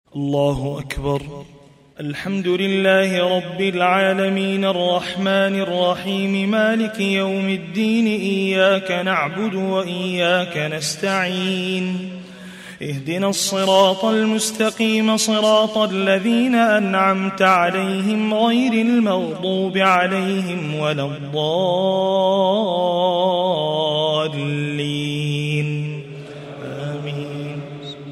الله أكبر. الحمد لله رب العالمين الرحمن الرحيم مالك يوم الدين إياك نعبد وإياك نستعين اهدنا الصراط المستقيم صراط الذين أنعمت عليهم غير المغضوب عليهم ولا الضالين آمين.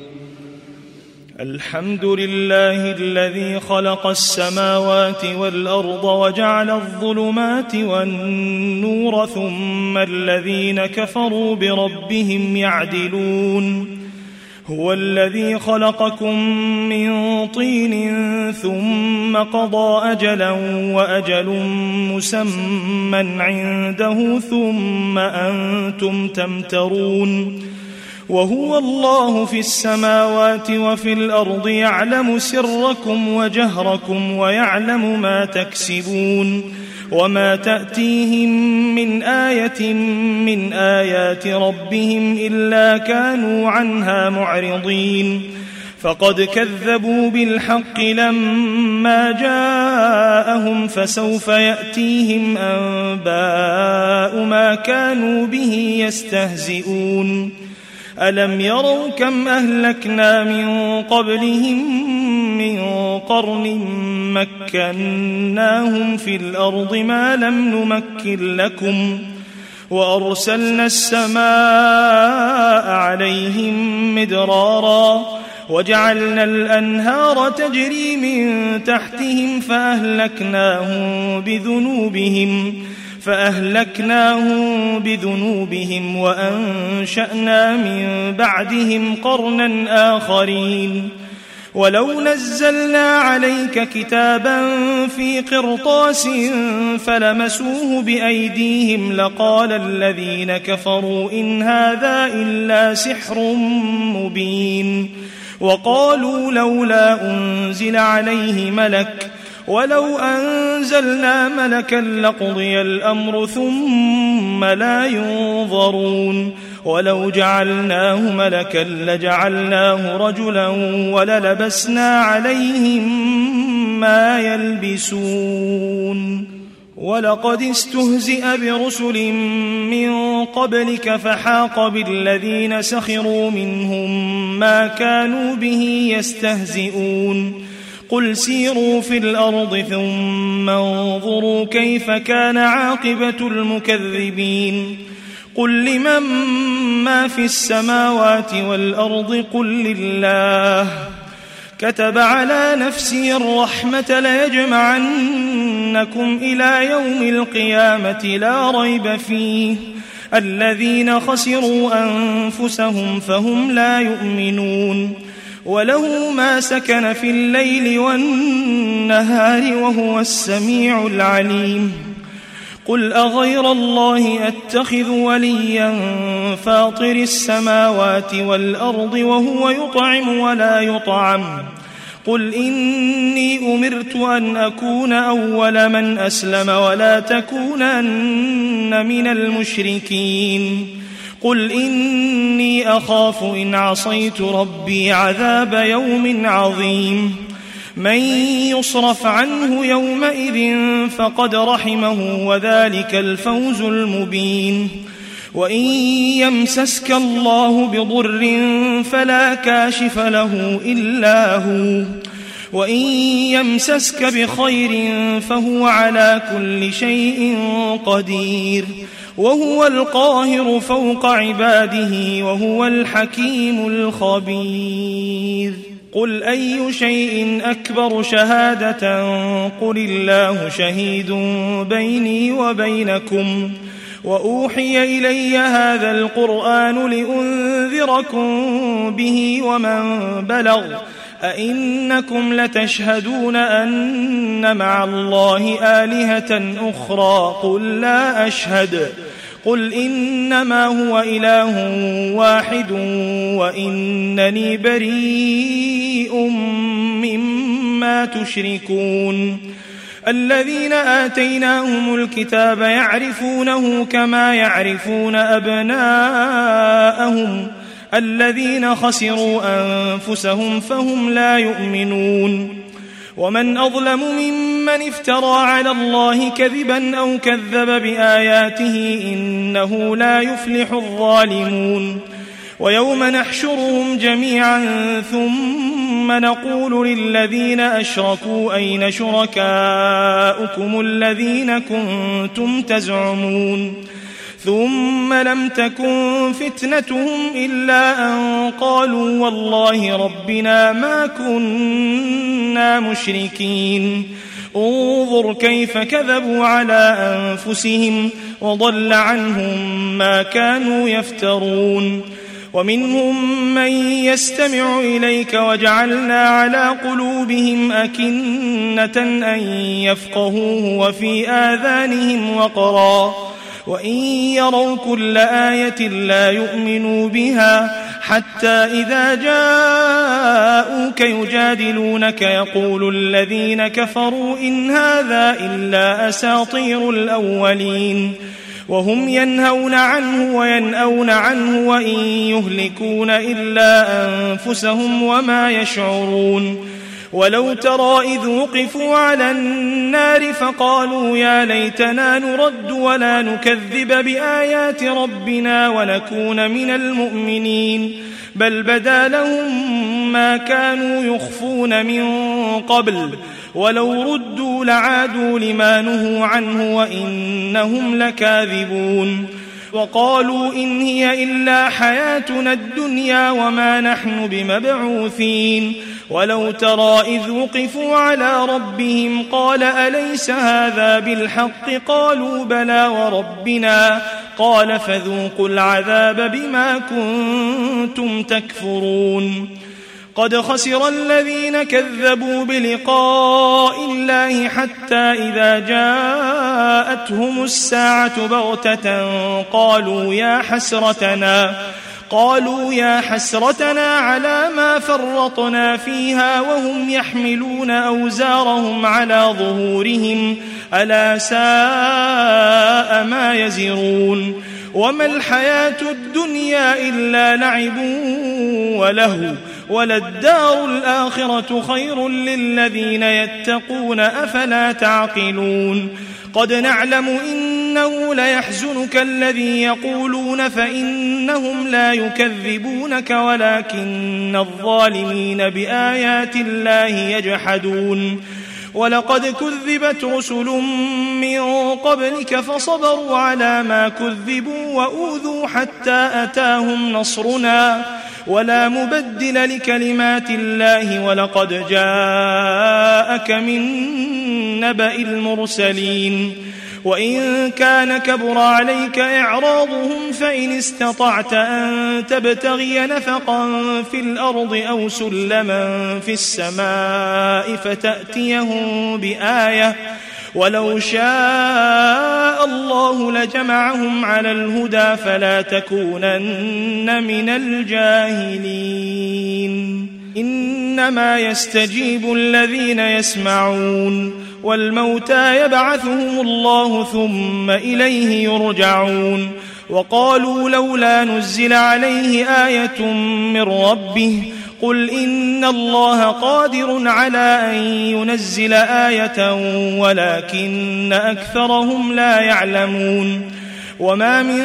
الحمد لله الذي خلق السماوات والأرض وجعل الظلمات والنور ثم الذين كفروا بربهم يعدلون. هو الذي خلقكم من طين ثم قضى أجلا وأجل مسمى عنده ثم أنتم تمترون. وهو الله في السماوات وفي الأرض يعلم سركم وجهركم ويعلم ما تكسبون. وما تأتيهم من آية من آيات ربهم إلا كانوا عنها معرضين. فقد كذبوا بالحق لما جاءهم فسوف يأتيهم أنباء ما كانوا به يستهزئون. ألم يروا كم أهلكنا من قبلهم من قرن مكناهم في الأرض ما لم نمكن لكم وأرسلنا السماء عليهم مدرارا وجعلنا الأنهار تجري من تحتهم فأهلكناهم بذنوبهم وأنشأنا من بعدهم قرنا آخرين. ولو نزلنا عليك كتابا في قرطاس فلمسوه بأيديهم لقال الذين كفروا إن هذا إلا سحر مبين. وقالوا لولا أنزل عليه ملك ولو أنزلنا ملكا لقضي الأمر ثم لا ينظرون. ولو جعلناه ملكا لجعلناه رجلا وللبسنا عليهم ما يلبسون. ولقد استهزئ برسل من قبلك فحاق بالذين سخروا منهم ما كانوا به يستهزئون. قل سيروا في الأرض ثم انظروا كيف كان عاقبة المكذبين. قل لمن ما في السماوات والأرض قل لله. كتب على نفسه الرحمة ليجمعنكم إلى يوم القيامة لا ريب فيه. الذين خسروا أنفسهم فهم لا يؤمنون. وله ما سكن في الليل والنهار وهو السميع العليم. قل أغير الله أتخذ وليا فاطر السماوات والأرض وهو يطعم ولا يطعم. قل إني أمرت أن أكون أول من أسلم ولا تكونن من المشركين. قل إني أخاف إن عصيت ربي عذاب يوم عظيم. من يصرف عنه يومئذ فقد رحمه وذلك الفوز المبين. وإن يمسسك الله بضر فلا كاشف له إلا هو وإن يمسسك بخير فهو على كل شيء قدير. وهو القاهر فوق عباده وهو الحكيم الخبير. قل أي شيء أكبر شهادة قل الله شهيد بيني وبينكم. وأوحي إلي هذا القرآن لأنذركم به ومن بلغ. أئنكم لتشهدون أن مع الله آلهة أخرى قل لا أشهد. قل إنما هو إله واحد وإنني بريء مما تشركون. الذين آتيناهم الكتاب يعرفونه كما يعرفون أبناءهم الذين خسروا أنفسهم فهم لا يؤمنون. ومن أظلم ممن افترى على الله كذبا أو كذب بآياته إنه لا يفلح الظالمون. ويوم نحشرهم جميعا ثم نقول للذين أشركوا أين شركاؤكم الذين كنتم تزعمون ثم لم تكن فتنتهم إلا أن قالوا والله ربنا ما كنا مشركين. انظر كيف كذبوا على أنفسهم وضل عنهم ما كانوا يفترون. ومنهم من يستمع إليك وجعلنا على قلوبهم أكنة أن يفقهوه وفي آذانهم وقرا وإن يروا كل آية لا يؤمنوا بها حتى إذا جاءوك يجادلونك يقول الذين كفروا إن هذا إلا أساطير الأولين وهم ينهون عنه وينأون عنه وإن يهلكون إلا أنفسهم وما يشعرون. ولو ترى إذ وقفوا على النار فقالوا يا ليتنا نرد ولا نكذب بآيات ربنا ونكون من المؤمنين بل بدا لهم ما كانوا يخفون من قبل ولو ردوا لعادوا لما نهوا عنه وإنهم لكاذبون. وقالوا إن هي إلا حياتنا الدنيا وما نحن بمبعوثين. ولو ترى إذ وقفوا على ربهم قال أليس هذا بالحق قالوا بلى وربنا قال فذوقوا العذاب بما كنتم تكفرون. قد خسر الذين كذبوا بلقاء الله حتى إذا جاءتهم الساعة بغتة قالوا يا حسرتنا على ما فرطنا فيها وهم يحملون أوزارهم على ظهورهم ألا ساء ما يزرون. وما الحياة الدنيا إلا لعب ولهو وللدار الآخرة خير للذين يتقون أفلا تعقلون. قد نعلم إنه ليحزنك الذي يقولون فإنهم لا يكذبونك ولكن الظالمين بآيات الله يجحدون. ولقد كذبت رسل من قبلك فصبروا على ما كذبوا وأوذوا حتى أتاهم نصرنا ولا مبدل لكلمات الله ولقد جاءك من نبأ المرسلين. وإن كان كبر عليك إعراضهم فإن استطعت أن تبتغي نفقا في الأرض أو سلما في السماء فتأتيهم بآية ولو شاء الله لجمعهم على الهدى فلا تكونن من الجاهلين. إنما يستجيب الذين يسمعون والموتى يبعثهم الله ثم إليه يرجعون. وقالوا لولا نزل عليه آية من ربه قل إن الله قادر على أن ينزل آية ولكن أكثرهم لا يعلمون. وما من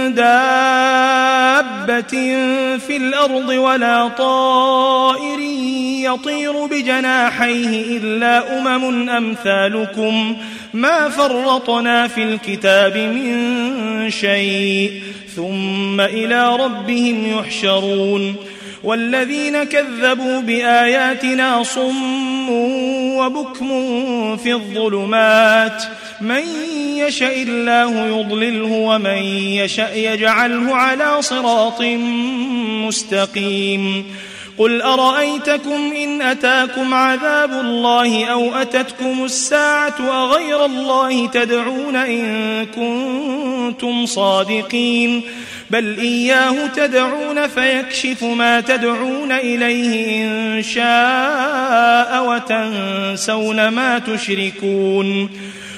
دابة في الأرض ولا طائر يطير بجناحيه إلا أمم أمثالكم ما فرطنا في الكتاب من شيء ثم إلى ربهم يحشرون. والذين كذبوا بآياتنا صم وبكم في الظلمات من يشاء الله يضلله ومن يشاء يجعله على صراط مستقيم. قل أرأيتكم إن أتاكم عذاب الله أو أتتكم الساعة أغير الله تدعون إن كنتم صادقين بل إياه تدعون فيكشف ما تدعون إليه إن شاء وتنسون ما تشركون.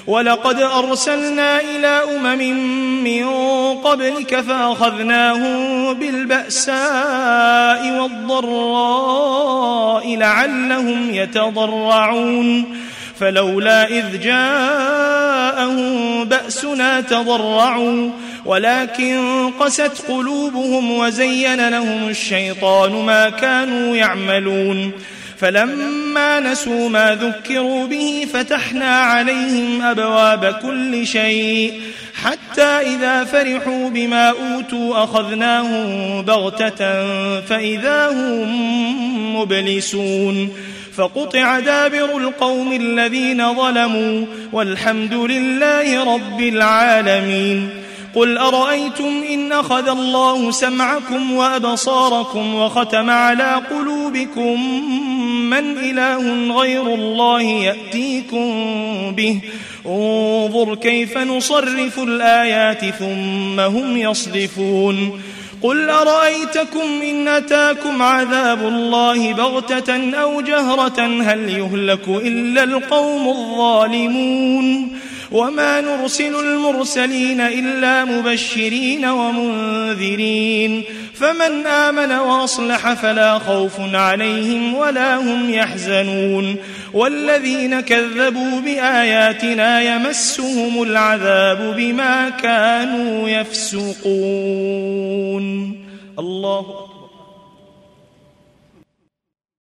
ولقد أرسلنا إلى من قبلك فأخذناهم بالبأساء والضراء لعلهم يتضرعون فلولا إذ جاءهم بأسنا تضرعوا ولكن قست قلوبهم وزين لهم الشيطان ما كانوا يعملون فلما نسوا ما ذكروا به فتحنا عليهم أبواب كل شيء حتى إذا فرحوا بما أوتوا أخذناهم بغتة فإذا هم مبلسون فقطع دابر القوم الذين ظلموا والحمد لله رب العالمين قل أرأيتم إن أخذ الله سمعكم وأبصاركم وختم على قلوبكم من إله غير الله يأتيكم به انظر كيف نصرف الآيات ثم هم يصدفون قل أرأيتكم إن أتاكم عذاب الله بغتة أو جهرة هل يهلك إلا القوم الظالمون وما نرسل المرسلين إلا مبشرين ومنذرين فمن آمن وأصلح فلا خوف عليهم ولا هم يحزنون والذين كذبوا بآياتنا يمسهم العذاب بما كانوا يفسقون الله